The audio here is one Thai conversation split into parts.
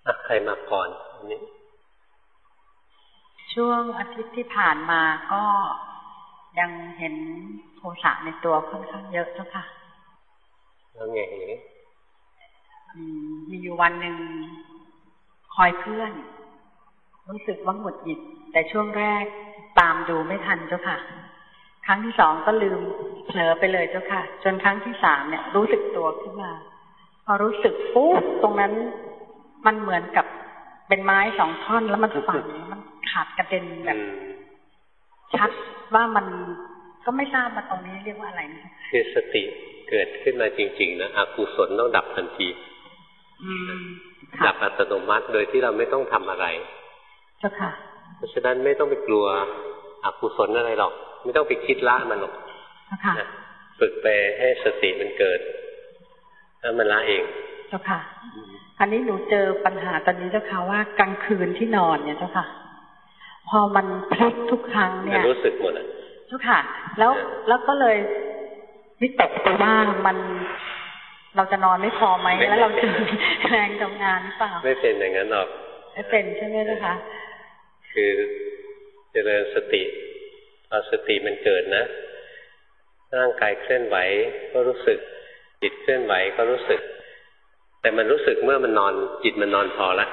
ใครมาก่อนอันนี้ช่วงอาทิตย์ที่ผ่านมาก็ยังเห็นโทสะในตัวค่อนข้างเยอะเจ้าค่ะแล้วไงมีอยู่วันหนึ่งคอยเพื่อนรู้สึกว่าหงุดหงิดแต่ช่วงแรกตามดูไม่ทันเจ้าค่ะครั้งที่สองก็ลืมเผลอไปเลยเจ้าค่ะจนครั้งที่สามเนี่ยรู้สึกตัวขึ้นมาพอรู้สึกปุ๊บตรงนั้นมันเหมือนกับเป็นไม้สองท่อนแล้วมันฝังมันขาดกระเด็นแบบชัดว่ามันก็ไม่ทราบมาตรงนี้เรียกว่าอะไรนะคือสติเกิดขึ้นมาจริงๆนะอกุศลต้องดับทันทีดับอัตโนมัติโดยที่เราไม่ต้องทำอะไรเจ้าค่ะเพราะฉะนั้นไม่ต้องไปกลัวอกุศลอะไรหรอกไม่ต้องไปคิดละมันหรอกฝึกไปให้สติมันเกิดแล้วมันละเองเจ้าค่ะอันนี้หนูเจอปัญหาตอนนี้เจ้าค่ะว่ากลางคืนที่นอนเนี่ยเจ้าค่ะพอมันพลิกทุกครั้งเนี่ยรู้สึกหมดเจ้าค่ะแล้วก็เลยวิตกไปว่ามันเราจะนอนไม่พอไหมแล้วเราจะแรงทำงานหรือเปล่าไม่เป็นอย่างนั้นหรอกไม่เป็นใช่ไหมเจ้าค่ะคือเจริญสติพอสติมันเกิดนะร่างกายเคลื่อนไหวก็รู้สึกจิตเคลื่อนไหวก็รู้สึกแต่มันรู้สึกเมื่อมันนอนจิตมันนอนพอละ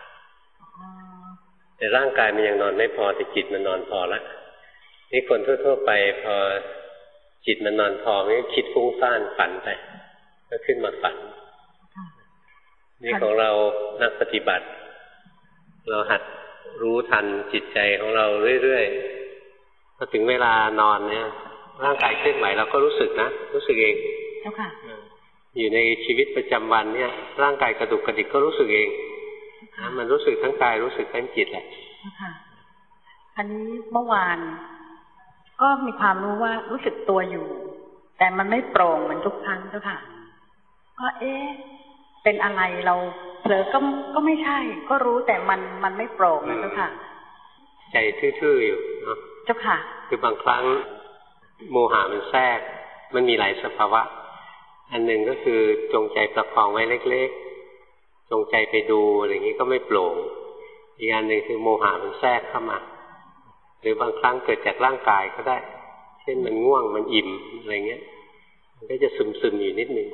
แต่ร่างกายมันยังนอนไม่พอแต่จิตมันนอนพอละนี่คนทั่วๆไปพอจิตมันนอนพอมันก็คิดฟุ้งซ่านฝันไปก็ขึ้นมาฝันนี่ของเรานักปฏิบัติเราหัดรู้ทันจิตใจของเราเรื่อยๆพอถึงเวลานอนเนี่ยร่างกายเคลื่อนไหวเราก็รู้สึกนะรู้สึกเองอยู่ในชีวิตประจำวันเนี่ยร่างกายกระดุกกระดิกก็รู้สึกเองมันรู้สึกทั้งกายรู้สึกทั้งจิตแหละอันนี้เมื่อวานก็มีความรู้ว่ารู้สึกตัวอยู่แต่มันไม่โปร่งเหมือนทุกครั้งเจ้าค่ะก็เป็นอะไรเราเผลอก็ไม่ใช่ก็รู้แต่มันไม่โปร่งนะเจ้าค่ะใจทื่อๆอยู่เนาะเจ้าค่ะคือบางครั้งโมหะมันแทรกมันมีหลายสภาวะอันหนึ่งก็คือจงใจประคองไว้เล็กๆจงใจไปดูอะไรอย่างนี้ก็ไม่โปร่งอีกอันหนึ่งคือโมหะมันแทรกเข้ามาหรือบางครั้งเกิดจากร่างกายก็ได้เช่นมันง่วงมันอิ่มอะไรเงี้ยมันก็จะซึมๆอยู่นิดนึง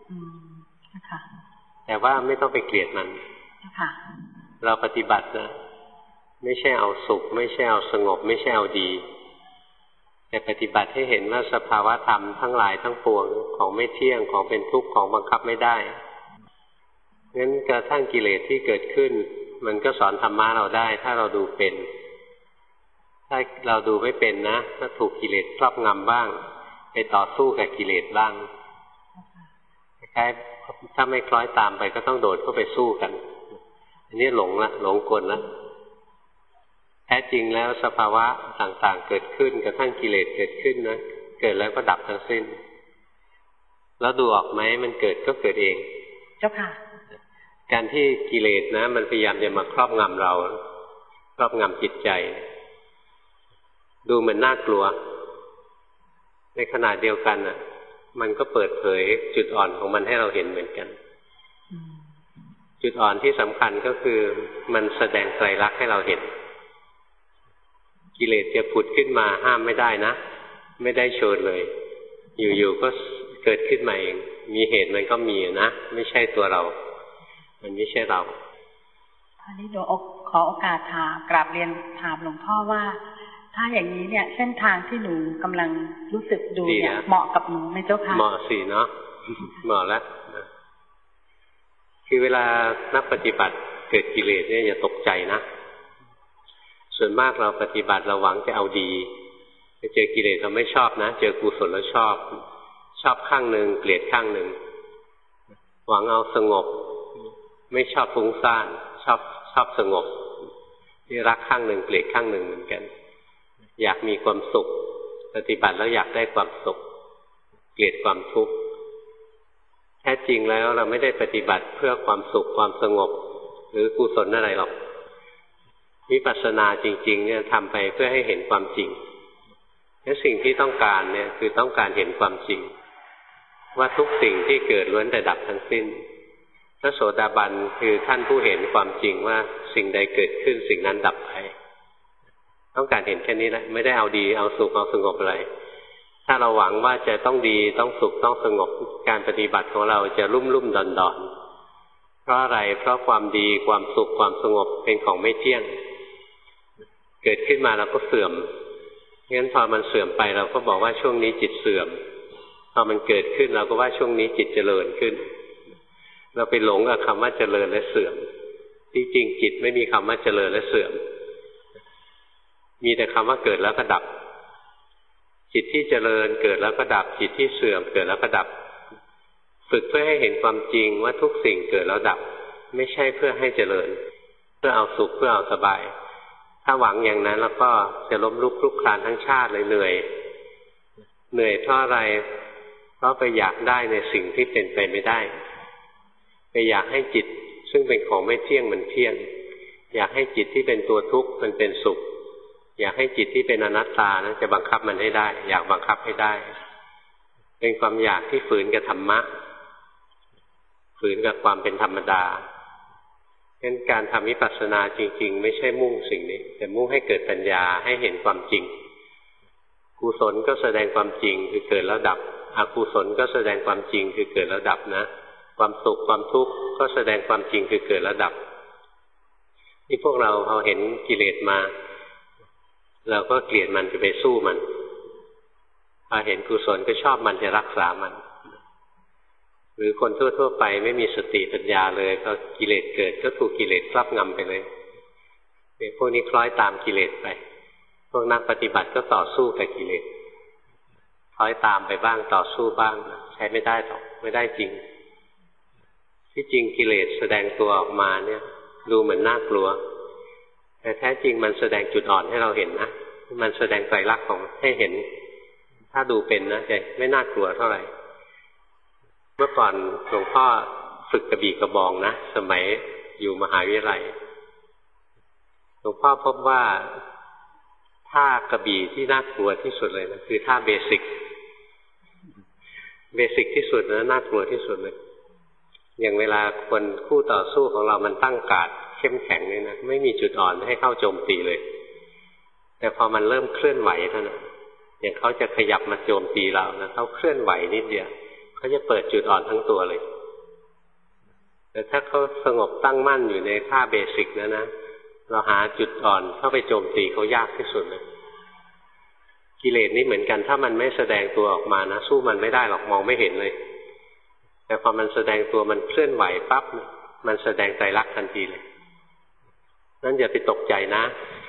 แต่ว่าไม่ต้องไปเกลียดมันเราปฏิบัตินะไม่ใช่เอาสุขไม่ใช่เอาสงบไม่ใช่เอาดีแต่ปฏิบัติให้เห็นว่าสภาวะธรรมทั้งหลายทั้งปวงของไม่เที่ยงของเป็นทุกข์ของบังคับไม่ได้งั้นกระทั่งกิเลสที่เกิดขึ้นมันก็สอนธรรมะเราได้ถ้าเราดูเป็นถ้าเราดูไม่เป็นนะถ้าถูกกิเลสครอบงำบ้างไปต่อสู้กับกิเลสบ้างคล้ายๆถ้าไม่คล้อยตามไปก็ต้องโดดเข้าไปสู้กันอันนี้หลงละหลงกลละแท้จริงแล้วสภาวะต่างๆเกิดขึ้นกระทั่งกิเลสเกิดขึ้นนะเกิดแล้วก็ดับทั้งสิ้นแล้วดูออกไหมมันเกิดก็เกิดเองเจ้าค่ะการที่กิเลสนะมันพยายามจะมาครอบงำเราครอบงำจิตใจดูเหมือนน่ากลัวในขณะเดียวกันน่ะมันก็เปิดเผยจุดอ่อนของมันให้เราเห็นเหมือนกันจุดอ่อนที่สำคัญก็คือมันแสดงไตรลักษณ์ให้เราเห็นกิเลสจะผุดขึ้นมาห้ามไม่ได้นะไม่ได้เชิญเลยอยู่ๆก็เกิดขึ้นมาเองมีเหตุมันก็มีนะไม่ใช่ตัวเรามันไม่ใช่เราอันนี้ขอโอกาสกราบเรียนถามหลวงพ่อว่าถ้าอย่างนี้เนี่ยเส้นทางที่หนูกำลังรู้สึกดูเนี่ยเหมาะกับหนูไหมเจ้าค่ะเหมาะสิเนาะเหมาะแล้วคือเวลานักปฏิบัติเกิดกิเลสเนี่ยอย่าตกใจนะส่วนมากเราปฏิบัติเราหวังจะเอาดีไปเจอกิเลสเราไม่ชอบนะเจอกุศลแล้วชอบข้างหนึ่งเกลียดข้างหนึ่งหวังเอาสงบไม่ชอบฟุ้งซ่านชอบสงบนี่รักข้างหนึ่งเกลียดข้างหนึ่งเหมือนกันอยากมีความสุขปฏิบัติแล้วอยากได้ความสุขเกลียดความทุกข์แท้จริงแล้วเราไม่ได้ปฏิบัติเพื่อความสุขความสงบหรือกุศลอะไรหรอกวิปัสสนาจริงๆเนี่ยทำไปเพื่อให้เห็นความจริงและสิ่งที่ต้องการเนี่ยคือต้องการเห็นความจริงว่าทุกสิ่งที่เกิดล้วนแต่ดับทั้งสิ้นพระโสดาบันคือท่านผู้เห็นความจริงว่าสิ่งใดเกิดขึ้นสิ่งนั้นดับไปต้องการเห็นแค่นี้แหละไม่ได้เอาดีเอาสุขเอาสงบอะไรถ้าเราหวังว่าจะต้องดีต้องสุขต้องสงบการปฏิบัติของเราจะลุ่มๆดอนๆเพราะอะไรเพราะความดีความสุขความสงบเป็นของไม่เที่ยงเกิดขึ้นมาแล้วก็เสื่อมงั้นพอมันเสื่อมไปเราก็บอกว่าช่วงนี้จิตเสื่อมพอมันเกิดขึ้นเราก็ว่าช่วงนี้จิตเจริญขึ้นเราไปหลงกับคำว่าเจริญและเสื่อมที่จริงจิตไม่มีคำว่าเจริญและเสื่อมมีแต่คำว่าเกิดแล้วก็ดับจิตที่เจริญเกิดแล้วก็ดับจิตที่เสื่อมเกิดแล้วก็ดับฝึกเพื่อให้เห็นความจริงว่าทุกสิ่งเกิดแล้วดับไม่ใช่เพื่อให้เจริญเพื่อเอาสุขเพื่อเอาสบายถ้าหวังอย่างนั้นแล้วก็จะล้มลุกคลุกคลานทั้งชาติเลยเหนื่อยเพราะอะไรเพราะไปอยากได้ในสิ่งที่เป็นไปไม่ได้ไปอยากให้จิตซึ่งเป็นของไม่เที่ยงมันเที่ยงอยากให้จิตที่เป็นตัวทุกข์มันเป็นสุขอยากให้จิตที่เป็นอนัตตานะจะบังคับมันให้ได้อยากบังคับให้ได้เป็นความอยากที่ฝืนกับธรรมะฝืนกับความเป็นธรรมดาฉะนั้นการทำวิปัสสนาจริงๆไม่ใช่มุ่งสิ่งนี้แต่มุ่งให้เกิดปัญญาให้เห็นความจริงกุศลก็แสดงความจริงคือเกิดแล้วดับอกุศลก็แสดงความจริงคือเกิดแล้วดับนะความสุขความทุกข์ก็แสดงความจริงคือเกิดแล้วดับที่พวกเราพอเห็นกิเลสมาเราก็เกลียดมันจะไปสู้มันพอเห็นกุศลก็ชอบมันจะรักษามันหรือคนทั่วๆไปไม่มีสติปัญญาเลยพอกิเลสเกิดก็ถูกกิเลสครอบงำไปเลยพวกนี้คล้อยตามกิเลสไปพวกนักปฏิบัติก็ต่อสู้กับกิเลสคล้อยตามไปบ้างต่อสู้บ้างใช้ไม่ได้หรอกไม่ได้จริงที่จริงกิเลสแสดงตัวออกมาเนี่ยดูเหมือนน่ากลัวแต่แท้จริงมันแสดงจุดอ่อนให้เราเห็นนะมันแสดงไตรลักษณ์ของให้เห็นถ้าดูเป็นนะจะไม่น่ากลัวเท่าไหร่เมื่อก่อนหลวงพ่อฝึกกระบี่กระบองนะสมัยอยู่มหาวิทยาลัยหลวงพ่อพบว่าท่ากระบี่ที่น่ากลัวที่สุดเลยนะคือท่าเบสิกที่สุดนะน่ากลัวที่สุดเลยอย่างเวลาคนคู่ต่อสู้ของเรามันตั้งการ์ดเข้มแข็งเลยนะไม่มีจุดอ่อนให้เข้าโจมตีเลยแต่พอมันเริ่มเคลื่อนไหวเท่านั้นอย่างเขาจะขยับมาโจมตีเรานะเขาเคลื่อนไหวนิดเดียวเขาจะเปิดจุดอ่อนทั้งตัวเลยแต่ถ้าเขาสงบตั้งมั่นอยู่ในท่าเบสิกนะเราหาจุดอ่อนเข้าไปโจมตีเขายากที่สุดเลยกิเลสนี่เหมือนกันถ้ามันไม่แสดงตัวออกมานะสู้มันไม่ได้หรอกมองไม่เห็นเลยแต่พอมันแสดงตัวมันเคลื่อนไหวปั๊บมันแสดงไตรลักษณ์ทันทีเลยนั่นอย่าไปตกใจนะ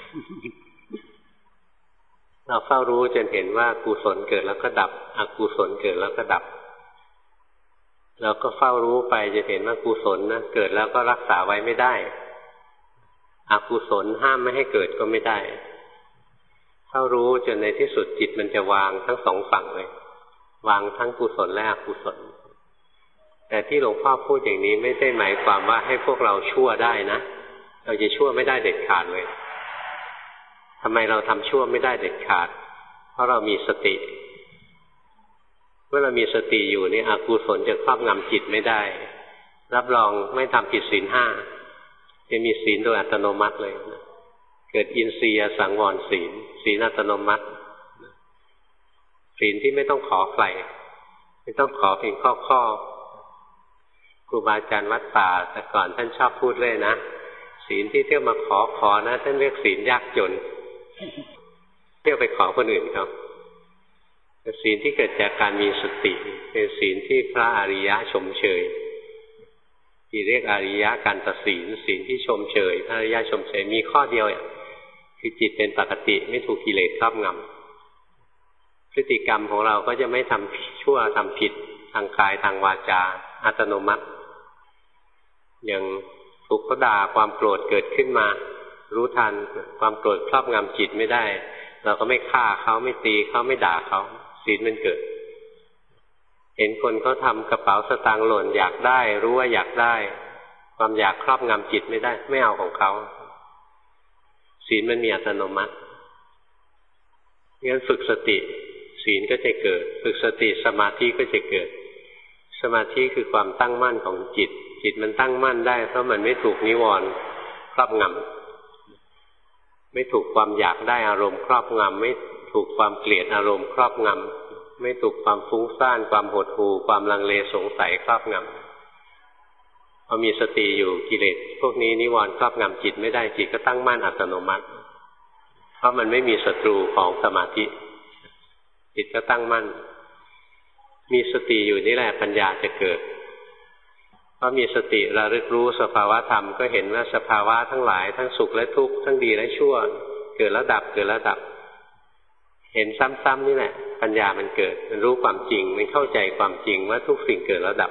เราเฝ้ารู้จนเห็นว่ากุศลเกิดแล้วก็ดับอกุศลเกิดแล้วก็ดับเราก็เฝ้ารู้ไปจะเห็นว่ากุศลนะเกิดแล้วก็รักษาไว้ไม่ได้อกุศลห้ามไม่ให้เกิดก็ไม่ได้เฝ้ารู้จนในที่สุดจิตมันจะวางทั้งสองฝั่งเลยวางทั้งกุศลและอกุศลแต่ที่หลวงพ่อพูดอย่างนี้ไม่ได้หมายความว่าให้พวกเราชั่วได้นะเราจะชั่วไม่ได้เด็ดขาดเลยทำไมเราทำชั่วไม่ได้เด็ดขาดเพราะเรามีสติเมื่อเรามีสติอยู่นี่อกุศลจะครอบงำจิตไม่ได้รับรองไม่ทำผิดศีลห้าจะมีศีลโดยอัตโนมัติเลยนะเกิดอินทรียสังวรศีลอัตโนมัติศีลที่ไม่ต้องขอใครไม่ต้องขอเพียงข้อครูบาอาจารย์วัดป่าแต่ก่อนท่านชอบพูดเลยนะศีลที่เที่ยวมาขอนะท่านเรียกศีลยากจนเที่ยวไปขอคนอื่นเขาแต่ศีลที่เกิดจากการมีสติเป็นศีลที่พระอริยะชมเชยที่เรียกอริยะกันตศีลศีลที่ชมเชยพระอริยะชมเชยมีข้อเดียวคือจิตเป็นปกติไม่ถูกกิเลสครอบงำพฤติกรรมของเราก็จะไม่ทำชั่วทำผิดทางกายทางวาจาอัตโนมัติอย่างถูกเขาด่าความโกรธเกิดขึ้นมารู้ทันความโกรธครอบงำจิตไม่ได้เราก็ไม่ฆ่าเขาไม่ตีเขาไม่ด่าเขาศีลมันเกิดเห็นคนเขาทำกระเป๋าสตางค์หล่นอยากได้รู้ว่าอยากได้ความอยากครอบงำจิตไม่ได้ไม่เอาของเขาศีลมันมีอัตโนมัติงั้นฝึกสติศีลก็จะเกิดฝึกสติสมาธิก็จะเกิดสมาธิคือความตั้งมั่นของจิตจิตมันตั้งมั่นได้เพราะมันไม่ถูกนิวรณ์ครอบงำไม่ถูกความอยากได้อารมณ์ครอบงำไม่ถูกความเกลียดอารมณ์ครอบงำไม่ถูกความฟุ้งซ่านความหดหู่ความลังเลสงสัยครอบงำพอมีสติอยู่กิเลสพวกนี้นิวรณ์ครอบงำจิตไม่ได้จิตก็ตั้งมั่นอัตโนมัติเพราะมันไม่มีศัตรูของสมาธิจิตก็ตั้งมั่นมีสติอยู่นี่แหละปัญญาจะเกิดเพราะมีสติระลึกรู้สภาวะธรรมก็เห็นว่าสภาวะทั้งหลายทั้งสุขและทุกข์ทั้งดีและชั่วเกิดแล้วดับเกิดแล้วดับเห็นซ้ำๆนี่แหละปัญญามันเกิดมันรู้ความจริงมันเข้าใจความจริงว่าทุกสิ่งเกิดแล้วดับ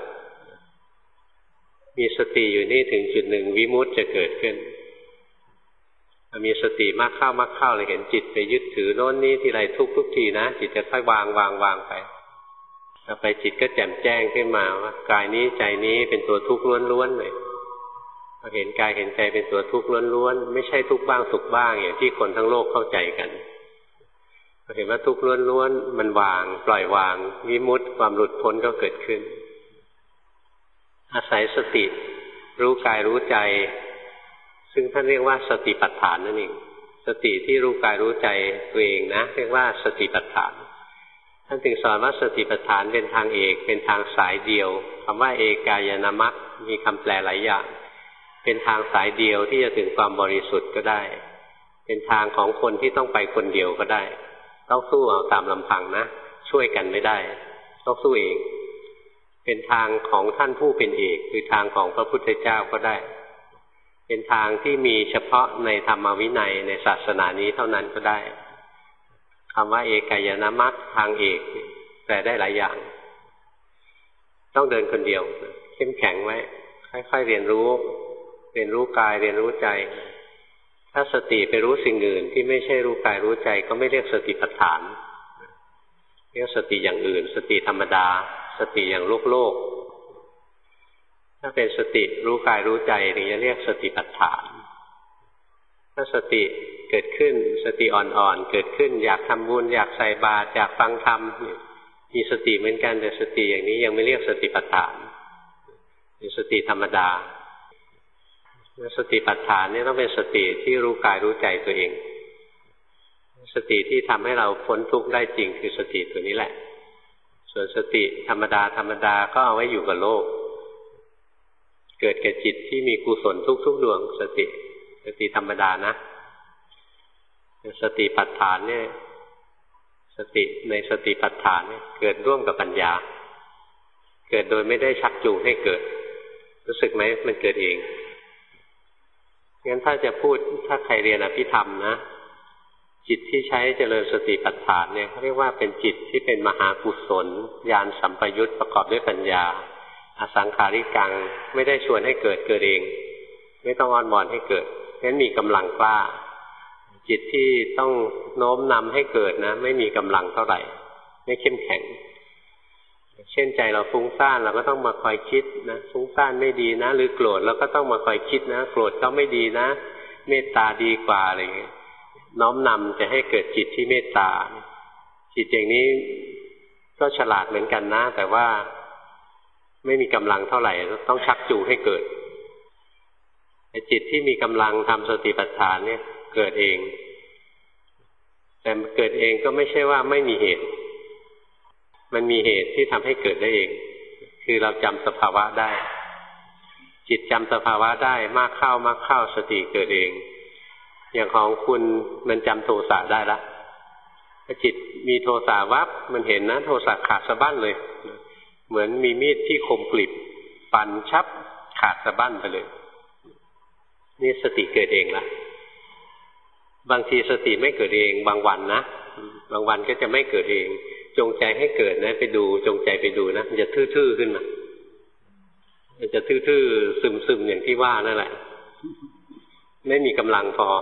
มีสติอยู่นี่ถึงจุดหนึ่งวิมุตติจะเกิดขึ้นมีสติมากเข้าเลยเห็นจิตไปยึดถือโน้นนี้ทีไรทุกทีนะจิตจะค่อยวางไปต่อไปจิตก็แจ่มแจ้งขึ้นมาว่ากายนี้ใจนี้เป็นตัวทุกข์ล้วนๆเลยเราเห็นกายเห็นใจเป็นตัวทุกข์ล้วนๆไม่ใช่ทุกข์บ้างสุขบ้างอย่างที่คนทั้งโลกเข้าใจกันเราเห็นว่าทุกข์ล้วนๆมันวางปล่อยวางวิมุตติความหลุดพ้นก็เกิดขึ้นอาศัยสติรู้กายรู้ใจซึ่งท่านเรียกว่าสติปัฏฐานนั่นเองสติที่รู้กายรู้ใจตัวเองนะเรียกว่าสติปัฏฐานท่านถึงสอนว่าสติปัฏฐานเป็นทางเอกเป็นทางสายเดียวคำว่าเอกายนมรรคมีคำแปลหลายอย่างเป็นทางสายเดียวที่จะถึงความบริสุทธิ์ก็ได้เป็นทางของคนที่ต้องไปคนเดียวก็ได้ต้องสู้เอาตามลำพังนะช่วยกันไม่ได้ต้องสู้เองเป็นทางของท่านผู้เป็นเอกคือทางของพระพุทธเจ้าก็ได้เป็นทางที่มีเฉพาะในธรรมวินัยในศาสนานี้เท่านั้นก็ได้คำว่าเอกายนมรรคทางเอกแปลได้หลายอย่างต้องเดินคนเดียวเข้มแข็งไว้ค่อยๆเรียนรู้กายเรียนรู้ใจถ้าสติไปรู้สิ่งอื่นที่ไม่ใช่รู้กายรู้ใจก็ไม่เรียกสติปัฏฐานเรียกสติอย่างอื่นสติธรรมดาสติอย่างโลกถ้าเป็นสติรู้กายรู้ใจถึงจะเรียกสติปัฏฐานถ้าสติเกิดขึ้นสติอ่อนๆเกิดขึ้นอยากทำบุญอยากใส่บาตรอยากฟังธรรมมีสติเหมือนกันแต่สติอย่างนี้ยังไม่เรียกสติปัฏฐานเป็นสติธรรมดาสติปัฏฐานนี่ต้องเป็นสติที่รู้กายรู้ใจตัวเองสติที่ทำให้เราพ้นทุกข์ได้จริงคือสติตัวนี้แหละส่วนสติธรรมดาก็เอาไว้อยู่กับโลกเกิดแก่จิตที่มีกุศลทุกดวงสติธรรมดานะสติปัฏฐานเนี่ยสติในสติปัฏฐานเนี่ยเกิดร่วมกับปัญญาเกิดโดยไม่ได้ชักจูงให้เกิดรู้สึกไหมมันเกิดเองงั้นถ้าจะพูดถ้าใครเรียนอภิธรรมนะจิตที่ใช้เจริญสติปัฏฐานเนี่ยเขาเรียกว่าเป็นจิตที่เป็นมหากุศลญาณสัมปยุตประกอบด้วยปัญญาอสังขาริกังไม่ได้ชวนให้เกิดเองไม่ต้องอ้อนวอนให้เกิดงั้นมีกำลังกล้าจิตที่ต้องโน้มนำให้เกิดนะไม่มีกำลังเท่าไหร่ไม่เข้มแข็งเช่นใจเราฟุ้งซ่านเราก็ต้องมาคอยคิดนะฟุ้งซ่านไม่ดีนะหรือโกรธเราก็ต้องมาคอยคิดนะโกรธก็ไม่ดีนะเมตตาดีกว่าอะไรอย่างเงี้ยน้อมนำจะให้เกิดจิตที่เมตตาจิตอย่างนี้ก็ฉลาดเหมือนกันนะแต่ว่าไม่มีกำลังเท่าไหร่ต้องชักจูงให้เกิดจิตที่มีกำลังทำสติปัฏฐานเนี่ยเกิดเองแต่เกิดเองก็ไม่ใช่ว่าไม่มีเหตุมันมีเหตุที่ทำให้เกิดได้เองคือเราจำสภาวะได้จิตจำสภาวะได้มากเข้าสติเกิดเองอย่างของคุณมันจำโทสะได้ละถ้าจิตมีโทสะวับมันเห็นนะโทสะขาดสะบั้นเลยเหมือนมีมีดที่คมกริบฟันชับขาดสะบั้นไปเลยนี่สติเกิดเองละบางทีสติไม่เกิดเองบางวันนะบางวันก็จะไม่เกิดเองจงใจให้เกิดนะไปดูจงใจไปดูนะมันจะทื่อๆขึ้นมามันจะทื่อๆซึมๆอย่างที่ว่านั่นแหละไม่มีกำลังพอ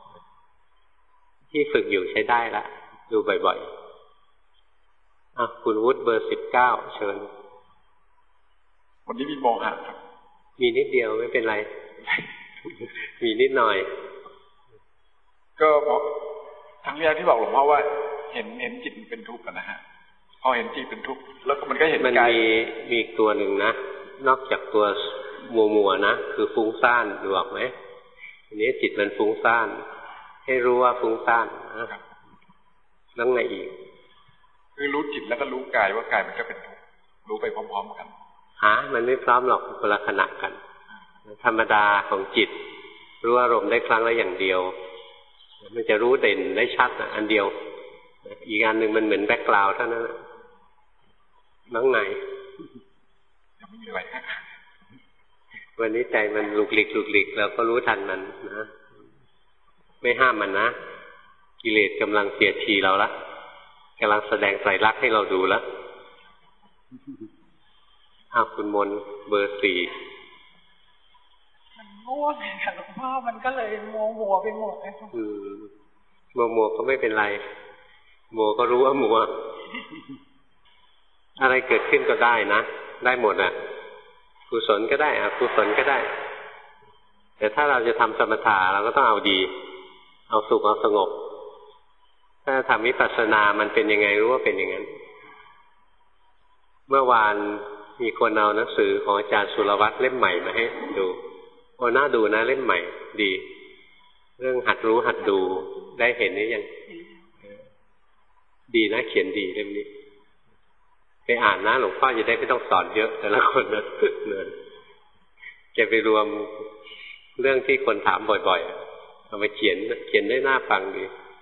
ที่ฝึกอยู่ใช้ได้ละดูบ่อยๆคุณวุฒิเบอร์19เชิญวันนี้มีโมหะครับมีนิดเดียวไม่เป็นไร มีนิดหน่อยก็บอกทั้งเรื่องที่บอกหลวงพ่อว่าเห็นจิตเป็นทุกข์นะฮะพอเห็นจิตเป็นทุกข์แล้วมันก็เห็นมันมีอีกตัวหนึ่งนะนอกจากตัวมัวนะคือฟุ้งซ่านดูออกไหมทีนี้จิตมันฟุ้งซ่านให้รู้ว่าฟุ้งซ่านนะครับแล้วไงอีกคือรู้จิตแล้วก็รู้กายว่ากายมันก็เป็นทุกข์รู้ไปพร้อมๆกันมันไม่พร้อมหรอกคนละขณะกันธรรมดาของจิตรู้อารมณ์ได้ครั้งละอย่างเดียวมันจะรู้เด่นได้ชัดอันเดียวอีกอันหนึ่งมันเหมือนแบ็คกราวด์เท่านั้นนั่งไหนยังไม่มีอะไรวันนี้ใจมันลุกหลิกเราก็รู้ทันมันนะไม่ห้ามมันนะกิเลสกำลังเสียดทีเราละกำลังแสดงไตรลักษณ์ให้เราดูแล้วคุณมนเบอร์ 4 มันง่วงค่ะหลวงพ่อมันก็เลยมัวไปหมดเลยค่ะมัวก็ไม่เป็นไรมัวก็รู้ว่ามัวอะไรเกิดขึ้นก็ได้นะได้หมดอ่ะกุศลก็ได้อกุศลก็ได้แต่ถ้าเราจะทำสมถะเราก็ต้องเอาดีเอาสุขเอาสงบถ้าทำวิปัสสนามันเป็นยังไงรู้ว่าเป็นอย่างนั้นเมื่อวานมีคนเอาหนังสือของอาจารย์สุรวัตรเล่มใหม่มาให้ดูน่าดูนะเล่มใหม่ดีเรื่องหัดรู้หัดดูได้เห็นนี่ยังดีนะเขียนดีเล่มนี้ไปอ่านนะหลวงพ่อจะได้ไม่ต้องสอนเยอะแต่ละคนนะเนินจะไปรวมเรื่องที่คนถามบ่อยๆเอามาเขียนได้น่าฟังดี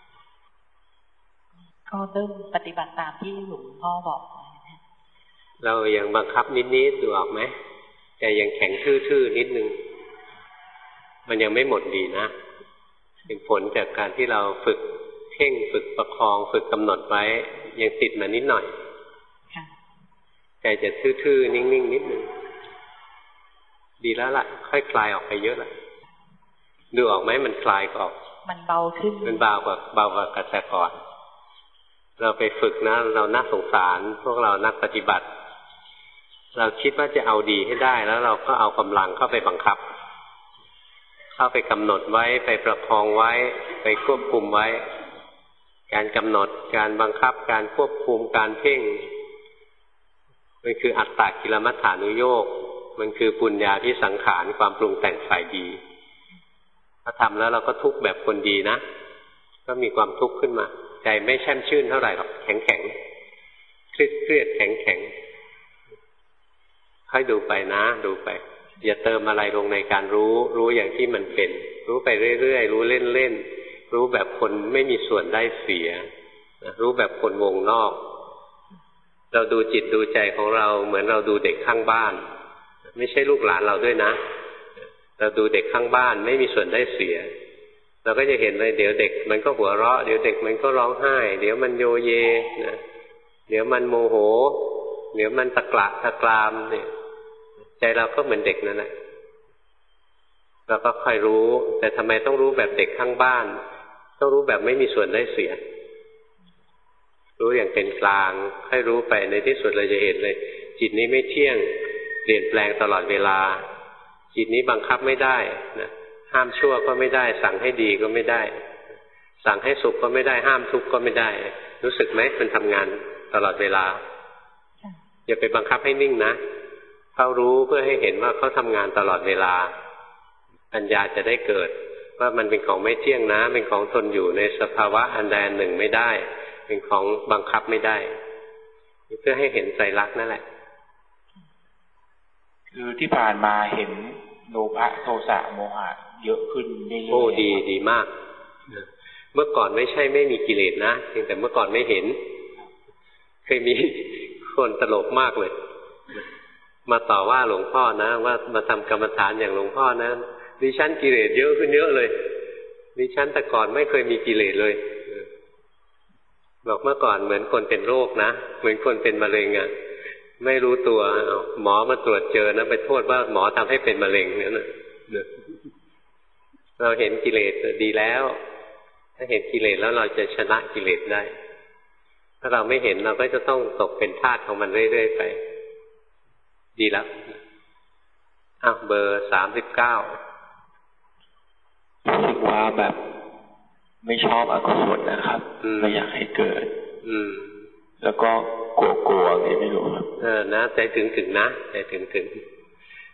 ก็เริ่มปฏิบัติตามที่หลวงพ่อบอกเรายังบังคับนิดๆดูออกไหมใจยังแข็งทื่อๆนิดนึงมันยังไม่หมดดีนะเป็นผลจากการที่เราฝึกเพ่งฝึกประคองฝึกกำหนดไว้ยังติดมานิดหน่อยใจจะทื่อๆนิ่งๆนิดนึงดีแล้วล่ะค่อยคลายออกไปเยอะละดูออกไหมมันคลายออกมันเบาขึ้นมันเบากว่าแต่ก่อนเราไปฝึกนะเราน่าสงสารพวกเรานักปฏิบัติเราคิดว่าจะเอาดีให้ได้แล้วเราก็เอากำลังเข้าไปบังคับเข้าไปกำหนดไว้ไปประคองไว้ไปควบคุมไว้การกำหนดการบังคับการควบคุมการเพ่งมันคืออัตตกิลมัฏฐานุโยคมันคือปุญญาภิสังขารความปรุงแต่งฝ่ายดีถ้าทำแล้วเราก็ทุกข์แบบคนดีนะก็มีความทุกข์ขึ้นมาใจไม่แช่มชื่นเท่าไหร่หรอกแข็งเครียดแข็งค่อยดูไปนะดูไปอย่าเติมอะไรลงในการรู้อย่างที่มันเป็นรู้ไปเรื่อยๆรู้เล่นๆรู้แบบคนไม่มีส่วนได้เสียรู้แบบคนวงนอกเราดูจิตดูใจของเราเหมือนเราดูเด็กข้างบ้านไม่ใช่ลูกหลานเราด้วยนะเราดูเด็กข้างบ้านไม่มีส่วนได้เสียเราก็จะเห็นเลยเดี๋ยวเด็กมันก็หัวเราะเดี๋ยวเด็กมันก็ร้องไห้เดี๋ยวมันโยเยนะเดี๋ยวมันโมโหเดี๋ยวมันตะกละตะกรามเนี่ยใจเราก็เหมือนเด็กนั่นแหละเราก็ค่อยรู้แต่ทำไมต้องรู้แบบเด็กข้างบ้านต้องรู้แบบไม่มีส่วนได้เสียรู้อย่างเป็นกลางค่อยรู้ไปในที่สุดเราจะเห็นเลยจิตนี้ไม่เที่ยงเปลี่ยนแปลงตลอดเวลาจิตนี้บังคับไม่ได้นะห้ามชั่วก็ไม่ได้สั่งให้ดีก็ไม่ได้สั่งให้สุขก็ไม่ได้ห้ามทุกข์ก็ไม่ได้รู้สึกไหมมันทำงานตลอดเวลาอย่าไปบังคับให้นิ่งนะเขารู้เพื่อให้เห็นว่าเขาทำงานตลอดเวลาปัญญาจะได้เกิดว่ามันเป็นของไม่เที่ยงนะเป็นของทนอยู่ในสภาวะอันใดอันหนึ่งไม่ได้เป็นของบังคับไม่ได้เพื่อให้เห็นไตรลักษณ์นั่นแหละคือที่ผ่านมาเห็นโลภะโทสะโมหะเยอะขึ้นเรื่อยๆโอ้ดีมากเมื่อก่อนไม่ใช่ไม่มีกิเลสนะเพียงแต่เมื่อก่อนไม่เห็นเคยมีคนตลกมากเลยมาต่อว่าหลวงพ่อนะว่ามาทำกรรมฐานอย่างหลวงพ่อนะดิฉันกิเลสเยอะขึ้นเยอะเลยดิฉันแต่ก่อนไม่เคยมีกิเลสเลยบอกเมื่อก่อนเหมือนคนเป็นโรคนะเหมือนคนเป็นมะเร็งอ่ะไม่รู้ตัวหมอมาตรวจเจอนะไปโทษว่าหมอทำให้เป็นมะเร็งเนี่ยนะเราเห็นกิเลสดีแล้วถ้าเห็นกิเลสแล้วเราจะชนะกิเลสได้ถ้าเราไม่เห็นเราก็จะต้องตกเป็นทาสของมันเรื่อยๆไปดีแล้วเบอร์ 39 รู้สึกว่าแบบไม่ชอบอกุศลนะครับไม่อยากให้เกิดแล้วก็กลัวๆไงไม่รู้ครับนะใจถึงนะใจถึง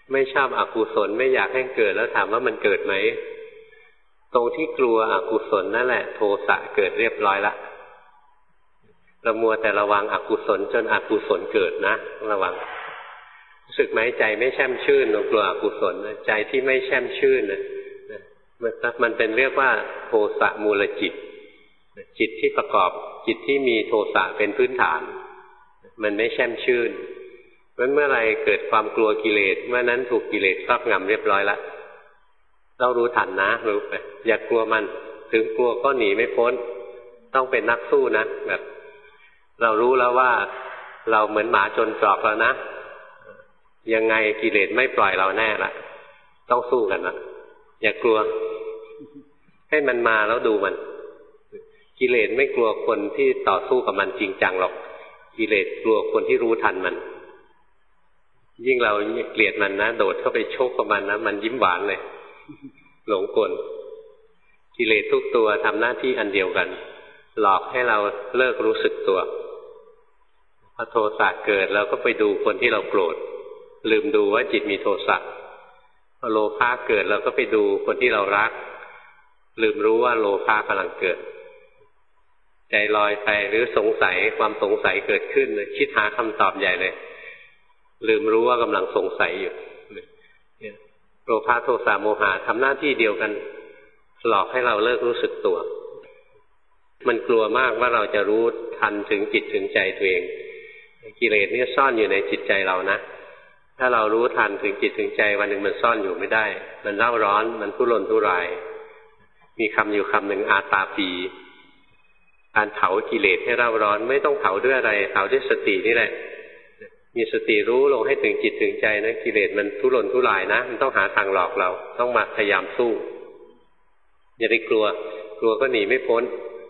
ไม่ชอบอกุศลไม่อยากให้เกิดแล้วถามว่ามันเกิดไหมตรงที่กลัวอกุศลนั่นแหละโทสะเกิดเรียบร้อยละเรามัวแต่ระวังอกุศลจนอกุศลเกิดนะระวังรู้สึกไหมใจไม่แช่มชื่นเรากลัวอกุศลใจที่ไม่แช่มชื่นมันเป็นเรียกว่าโทสะมูลจิตจิตที่ประกอบจิตที่มีโทสะเป็นพื้นฐานมันไม่แช่มชื่นเพราะเมื่อไรเกิดความกลัวกิเลสเมื่อนั้นถูกกิเลสครอบงำเรียบร้อยแล้วต้องรู้ทันนะรู้ไปอย่ากลัวมันถึงกลัวก็หนีไม่พ้นต้องเป็นนักสู้นะแบบเรารู้แล้วว่าเราเหมือนหมาจนตรอกแล้วนะยังไงกิเลสไม่ปล่อยเราแน่ละต้องสู้กันนะอย่ากลัวให้มันมาแล้วดูมันกิเลสไม่กลัวคนที่ต่อสู้กับมันจริงจังหรอกกิเลสกลัวคนที่รู้ทันมันยิ่งเราเกลียดมันนะโดดเข้าไปโชกกับมันนะมันยิ้มหวานเลยหลงกลกิเลสทุกตัวทำหน้าที่อันเดียวกันหลอกให้เราเลิกรู้สึกตัวพอโทสะเกิดเราก็ไปดูคนที่เราโกรธลืมดูว่าจิตมีโทสะพอโลภะเกิดเราก็ไปดูคนที่เรารักลืมรู้ว่าโลภะกำลังเกิดใจลอยไปหรือสงสัยความสงสัยเกิดขึ้นคิดหาคำตอบใหญ่เลยลืมรู้ว่ากำลังสงสัยอยู่โลภะโทสะโมหะทำหน้าที่เดียวกันหลอกให้เราเลิกรู้สึกตัวมันกลัวมากว่าเราจะรู้ทันถึงจิตถึงใจตัวเองกิเลสนี่ซ่อนอยู่ในจิตใจเรานะถ้าเรารู้ทันถึงจิตถึงใจวันหนึ่งมันซ่อนอยู่ไม่ได้มันเร่าร้อนมันทุรนทุรายมีคำอยู่คำหนึ่งอาตาปีการเผากิเลสให้เร่าร้อนไม่ต้องเผาด้วยอะไรเผาด้วยสตินี่แหละมีสติรู้ลงให้ถึงจิตถึงใจนะกิเลสมันทุรนทุรายนะมันต้องหาทางหลอกเราต้องมาพยายามสู้อย่าได้กลัวกลัวก็หนีไม่พ้น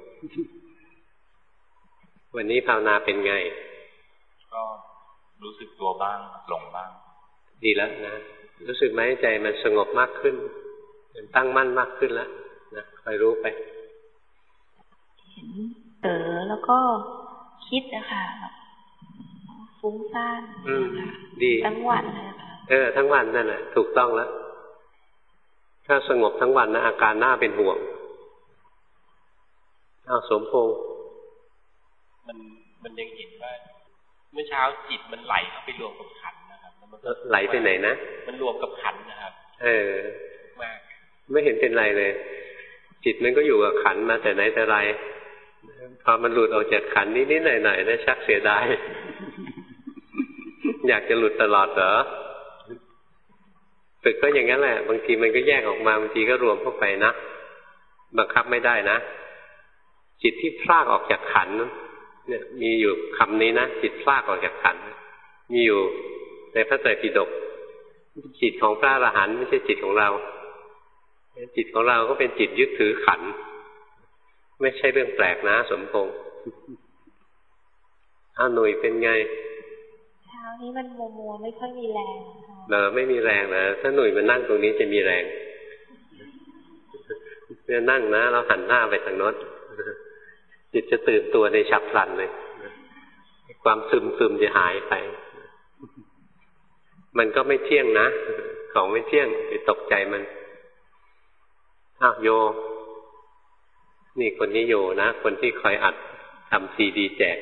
วันนี้ภาวนาเป็นไงก็รู้สึกตัวบ้างหลงบ้างดีแล้วนะรู้สึกไหมใจมันสงบมากขึ้นมันตั้งมั่นมากขึ้นแล้วนะคอยรู้ไปเห็นแล้วก็คิดนะคะฟุ้งซ่านดีทั้งวันเลยค่ะทั้งวันนั่นแหละถูกต้องแล้วถ้าสงบทั้งวันนะอาการน่าเป็นห่วงสมพงษ์มันยังเห็นว่าเมื่อเช้าจิตมันไหลเข้าไปรวมกับขันนะครับไหลไปไหนนะมันรวมกับขันนะครับมากไม่เห็นเป็นไรเลยจิตมันก็อยู่กับขันมาแต่ไหนแต่ไรพอมันหลุดออกจากขันนิดๆหน่อยๆนะชักเสียดายอยากจะหลุดตลอดเหรอฝึกก็อย่างนั้นแหละบางทีมันก็แยกออกมาบางทีก็รวมเข้าไปนะบังคับไม่ได้นะจิตที่พลากออกจากขันเนี่ยมีอยู่คำนี้นะจิตพลากออกจากขันมีอยู่ในพระไตรปิฎกจิตของพระอรหันต์ไม่ใช่จิตของเราจิตของเราก็เป็นจิตยึดถือขันไม่ใช่เรื่องแปลกนะสมพงษ์หนุ่ยเป็นไงเช้านี้มันมัวไม่ค่อยมีแรงไม่มีแรงนะถ้าหนุ่ยมันนั่งตรงนี้จะมีแรงเนี่ยนั่งนะเราหันหน้าไปทางโน้นจิตจะตื่นตัวในฉับพลันเลยความซึมจะหายไปมันก็ไม่เที่ยงนะของไม่เที่ยงไปตกใจมันโยนี่คนนี้โยนะคนที่คอยอัดทำซีดีแจก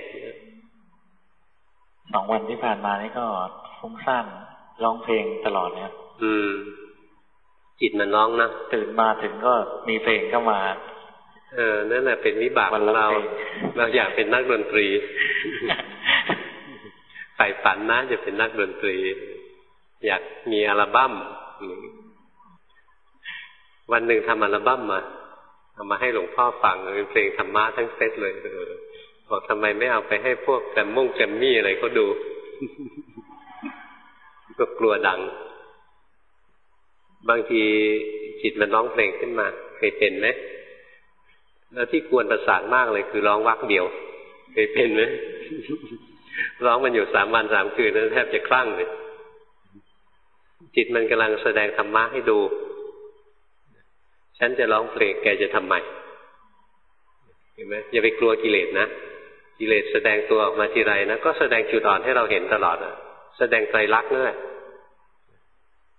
2 วันที่ผ่านมานี่ก็ฟุ้งซ่านร้องเพลงตลอดนะครับจิตมันร้องนะตื่นมาถึงก็มีเพลงเข้ามานั่นแหละเป็นวิบากของเราอยากเป็นนักดนตรีใฝ่ฝันนะจะเป็นนักดนตรีอยากมีอัลบั้มวันหนึ่งทำอัลบั้มมาเอามาให้หลวงพ่อฟังเป็นเพลงธรรมะทั้งเซตเลยบอกทำไมไม่เอาไปให้พวกแกมมี่อะไรเขาดูก็กลัวดังบางทีจิตมันร้องเพลงขึ้นมาเคยเป็นไหมแล้วที่กวนประสาทมากเลยคือร้องวรรคเดียวเคยเป็นไหมร้องมันอยู่3 วัน 3 คืนนั้นแทบจะคลั่งเลยจิตมันกำลังแสดงธรรมะให้ดูฉันจะร้องเพลงแกจะทำไมเห็นไหมอย่าไปกลัวกิเลสนะกิเลสแสดงตัวออกมาทีไรนะก็แสดงจุดอ่อนให้เราเห็นตลอดแสดงไตรลักษณ์นั่นแหละ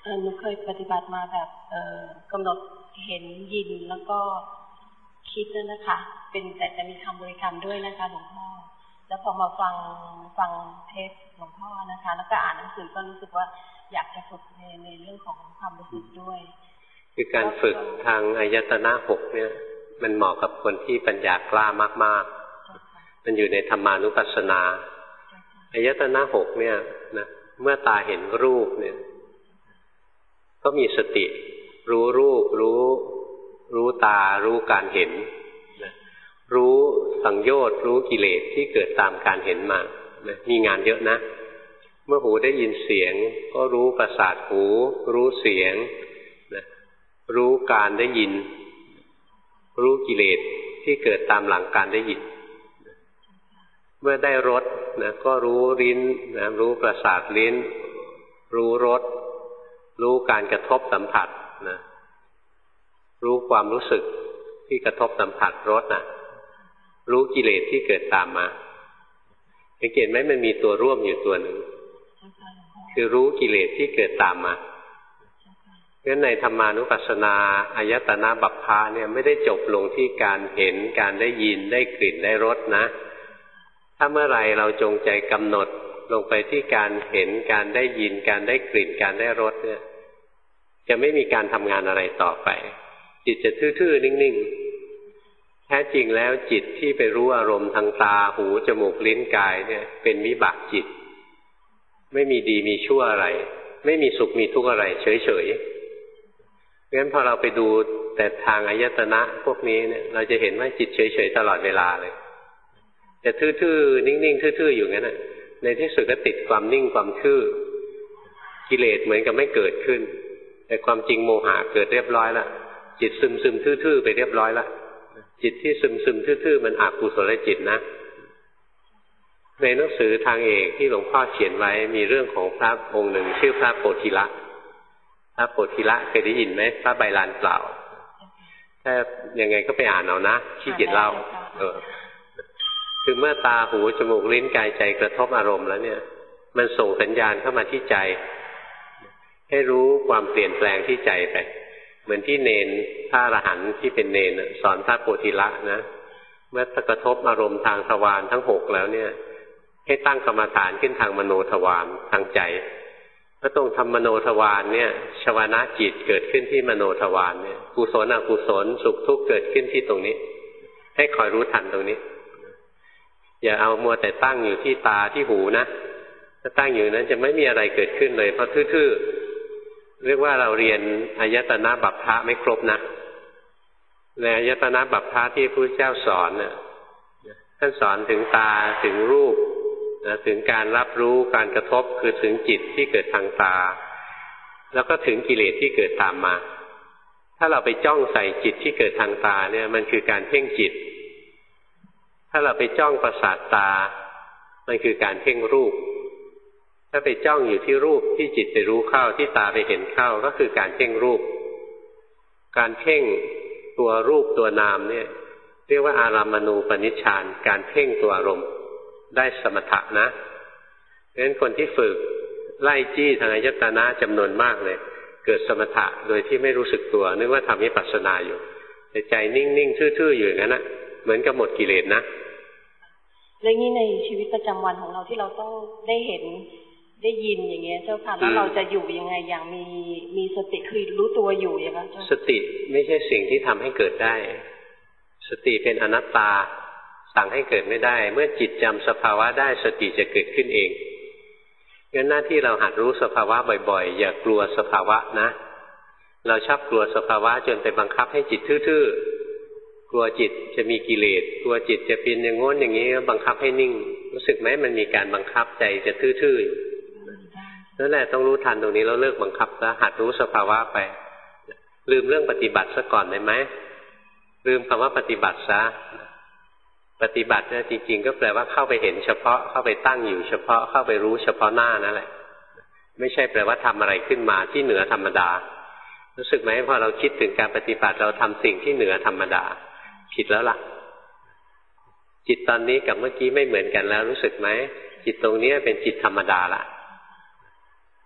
หนูเคยปฏิบัติมาแบบกำหนดเห็นยินแล้วก็คิดนั่นนะคะเป็นแต่มีคำบริกรรมด้วยนะคะหลวงพ่อแล้วพอมาฟังเทปหลวงพ่อนะคะแล้วก็อ่านหนังสือก็รู้สึกว่าอยากจะฝึกในเรื่องของความรู้สึกด้วยคือการฝึกทางอายตนะ6เนี่ยมันเหมาะกับคนที่ปัญญากล้ามากๆมันอยู่ในธรรมานุปัสสนาอายตนะ6เนี่ยนะเมื่อตาเห็นรูปเนี่ยก็มีสติรู้รูปรู้ตารู้การเห็นรู้สังโยชน์รู้กิเลสที่เกิดตามการเห็นมามีงานเยอะนะเมื่อหูได้ยินเสียงก็รู้ประสาทหูรู้เสียงรู้การได้ยินรู้กิเลสที่เกิดตามหลังการได้ยินเมื่อได้รสนะก็รู้ลิ้นนะรู้ประสาทลิ้นรู้รสรู้การกระทบสัมผัสนะรู้ความรู้สึกที่กระทบสัมผัสรสนะรู้กิเลสที่เกิดตามมาสังเกตไหมมันมีตัวร่วมอยู่ตัวหนึ่งคือรู้กิเลสที่เกิดตามมาเพราะฉะนั้นในธรรมานุปัสสนาอายตนะบัพพะเนี่ยไม่ได้จบลงที่การเห็นการได้ยินได้กลิ่นได้รสนะถ้าเมื่อไรเราจงใจกำหนดลงไปที่การเห็นการได้ยินการได้กลิ่นการได้รสเนี่ยจะไม่มีการทำงานอะไรต่อไปจิตจะทื่อๆนิ่งๆแท้จริงแล้วจิตที่ไปรู้อารมณ์ทางตาหูจมูกลิ้นกายเนี่ยเป็นวิบากจิตไม่มีดีมีชั่วอะไรไม่มีสุขมีทุกข์อะไรเฉยๆงั้นพอเราไปดูแต่ทางอายตนะพวกนี้เนี่ยเราจะเห็นว่าจิตเฉยๆตลอดเวลาเลยจะทื่อๆนิ่งๆทื่อๆอยู่งั้นน่ะในที่สุดก็ติดความนิ่งความทื่อกิเลสเหมือนกับไม่เกิดขึ้นแต่ความจริงโมหะเกิดเรียบร้อยแล้วจิตซึมๆทื่อๆไปเรียบร้อยแล้วจิตที่ซึมๆทื่อๆมันอกุศลจิตนะในหนังสือทางเอกที่หลวงพ่อเขียนไว้มีเรื่องของพระองค์หนึ่งชื่อพระโพธิละพระโพธิละเคยได้ยินไหมพระใบลานเปล่าถ้ายังไงก็ไปอ่านเอานะขี้เกียจเล่าคือเมื่อตาหูจมูกลิ้นกายใจกระทบอารมณ์แล้วเนี่ยมันส่งสัญญาณเข้ามาที่ใจให้รู้ความเปลี่ยนแปลงที่ใจไปเหมือนที่เนนพระอรหันต์ที่เป็นเนนสอนพระโพธิละนะเมื่อกระทบอารมณ์ทางทวารทั้ง6แล้วเนี่ยให้ตั้งกรรมฐานขึ้นทางมโนทวารทางใจถ้าตรงทำมโนทวารเนี่ยชวนะจิตเกิดขึ้นที่มโนทวารเนี่ยกุศลอกุศลสุขทุกข์เกิดขึ้นที่ตรงนี้ให้คอยรู้ทันตรงนี้อย่าเอามัวแต่ตั้งอยู่ที่ตาที่หูนะถ้าตั้งอยู่นั้นจะไม่มีอะไรเกิดขึ้นเลยเพราะทื่อๆเรียกว่าเราเรียนอายตนะบัพพะไม่ครบนะในอายตนะบัพพะที่พระพุทธเจ้าสอนเนี่ยท่านสอนถึงตาถึงรูปถึงการรับรู้การกระทบคือถึงจิตที่เกิดทางตาแล้วก็ถึงกิเลสที่เกิดตามมาถ้าเราไปจ้องใส่จิตที่เกิดทางตาเนี่ยมันคือการเพ่งจิตถ้าเราไปจ้องประสาทตามันคือการเพ่งรูปถ้าไปจ้องอยู่ที่รูปที่จิตไปรู้เข้าที่ตาไปเห็นเข้าก็คือการเพ่งรูปการเพ่งตัวรูปตัวนามเนี่ยเรียกว่าอารามณูปนิชฌานการเพ่งตัวอารมณ์ได้สมถะนะเพราะฉะนั้นคนที่ฝึกไล่จี้ทางอายตนะจำนวนมากเลยเกิดสมถะโดยที่ไม่รู้สึกตัวนึกว่าทำวิปัสสนาอยู่แต่ใจนิ่งๆทื่อๆอยู่อย่างนั้นนะเหมือนกับหมดกิเลสนะแล้วนี่ในชีวิตประจำวันของเราที่เราต้องได้เห็นได้ยินอย่างเงี้ยเจ้าค่ะแล้วเราจะอยู่ยังไงอย่างมีสติคือรู้ตัวอยู่อย่างนั้นสติไม่ใช่สิ่งที่ทำให้เกิดได้สติเป็นอนัตตาสั่งให้เกิดไม่ได้เมื่อจิตจำสภาวะได้สติจะเกิดขึ้นเองงั้นหน้าที่เราหัดรู้สภาวะบ่อยๆอย่ากลัวสภาวะนะเราชอบกลัวสภาวะจนไปบังคับให้จิตทื่อๆกลัวจิตจะมีกิเลสกลัวจิตจะเป็นอย่างโน้นอย่างนี้บังคับให้นิ่งรู้สึกไหมมันมีการบังคับใจจะทื่อๆอยู่นั่นแหละต้องรู้ทันตรงนี้แล้วเลิกบังคับแล้วหัดรู้สภาวะไปลืมเรื่องปฏิบัติซะก่อนได้ไหมลืมคำว่าปฏิบัติซะปฏิบัติเนี่ยจริงๆก็แปลว่าเข้าไปเห็นเฉพาะเข้าไปตั้งอยู่เฉพาะเข้าไปรู้เฉพาะหน้านั่นแหละไม่ใช่แปลว่าทำอะไรขึ้นมาที่เหนือธรรมดารู้สึกไหมพอเราคิดถึงการปฏิบัติเราทำสิ่งที่เหนือธรรมดาผิดแล้วล่ะจิตตอนนี้กับเมื่อกี้ไม่เหมือนกันแล้วรู้สึกไหมจิตตรงนี้เป็นจิตธรรมดาละ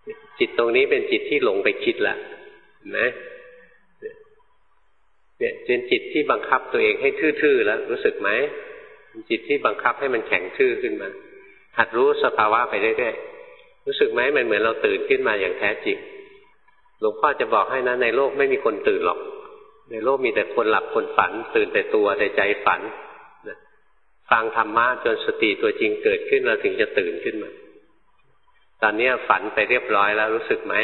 จิตตรงนี้เป็นจิตที่หลงไปคิดละเห็นไหมเนี่ยเป็นจิตที่บังคับตัวเองให้ทื่อๆแล้วรู้สึกไหมจิตที่บังคับให้มันแข็งทื่อขึ้นมาหัดรู้สภาวะไปเรื่อยๆรู้สึกไหมมันเหมือนเราตื่นขึ้นมาอย่างแท้จริงหลวงพ่อจะบอกให้นะในโลกไม่มีคนตื่นหรอกในโลกมีแต่คนหลับคนฝันตื่นแต่ตัวแต่ใจฝันฟังธรรมะจนสติตัวจริงเกิดขึ้นเราถึงจะตื่นขึ้นมาตอนนี้ฝันไปเรียบร้อยแล้วรู้สึกไหม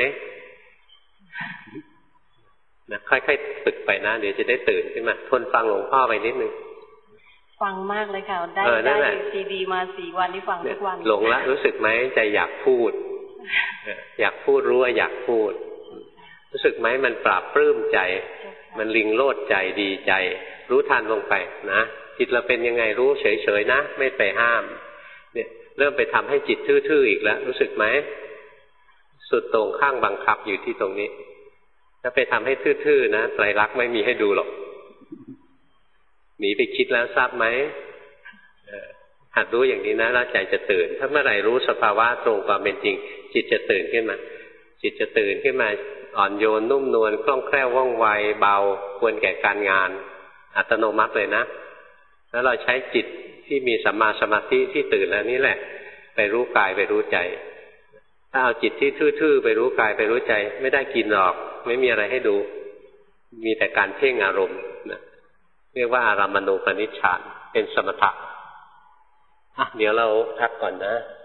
นะค่อยๆฝึกไปนะเดี๋ยวจะได้ตื่นขึ้นมาทนฟังหลวงพ่อไปนิดนึงฟังมากเลยค่ะได้ซีดีมา4 วันที่ฟังทุกวันหลงละรู้สึกไหมใจอยากพูดอยากพูดรู้ว่าอยากพูดรู้สึกไหมมันปราบปลื้มใจมันลิงโลดใจดีใจรู้ทันลงไปนะจิตเราเป็นยังไงรู้เฉยๆนะไม่ไปห้ามเนี่ยเริ่มไปทำให้จิตทื่อๆอีกแล้วรู้สึกไหมสุดตรงข้างบังคับอยู่ที่ตรงนี้ถ้าไปทำให้ทื่อๆนะไตรลักษณ์ไม่มีให้ดูหรอกหนีไปคิดแล้วทราบไหมหัดรู้อย่างนี้นะแล้วใจจะตื่นถ้าเมื่อไหร่รู้สภาวะตรงความเป็นจริงจิตจะตื่นขึ้นมาจิตจะตื่นขึ้นมาอ่อนโยนนุ่มนวลคล่องแคล่วว่องไวเบาควรแก่การงานอัตโนมัติเลยนะแล้วเราใช้จิตที่มีสัมมาสมาธิที่ตื่นแล้วนี่แหละไปรู้กายไปรู้ใจถ้าเอาจิตที่ทื่อๆไปรู้กายไปรู้ใจไม่ได้กินหรอกไม่มีอะไรให้ดูมีแต่การเพ่งอารมณ์นะเรียกว่าอารามณูปนิชฌานเป็นสมถะเดี๋ยวเราพักก่อนนะ